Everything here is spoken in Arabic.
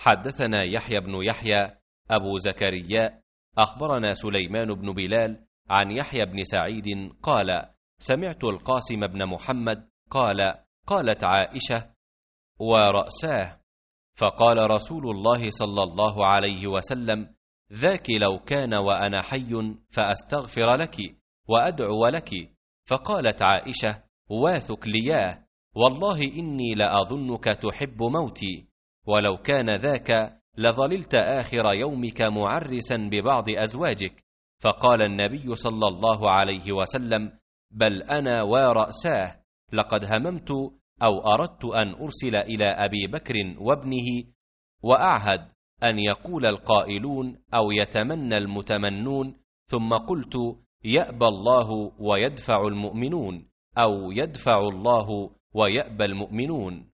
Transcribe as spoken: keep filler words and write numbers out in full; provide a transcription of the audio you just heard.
حدثنا يحيى بن يحيى أبو زكريا أخبرنا سليمان بن بلال عن يحيى بن سعيد قال: سمعت القاسم بن محمد قال: قالت عائشة: ورأساه. فقال رسول الله صلى الله عليه وسلم: ذاك لو كان وأنا حي فأستغفر لك وأدعو لك. فقالت عائشة: واثق لياه، والله إني لأظنك تحب موتي، ولو كان ذاك لظللت آخر يومك معرسا ببعض أزواجك. فقال النبي صلى الله عليه وسلم: بل أنا ورأساه، لقد هممت أو أردت أن أرسل إلى أبي بكر وابنه وأعهد أن يقول القائلون أو يتمنى المتمنون، ثم قلت: يأبى الله ويدفع المؤمنون، أو يدفع الله ويأبى المؤمنون.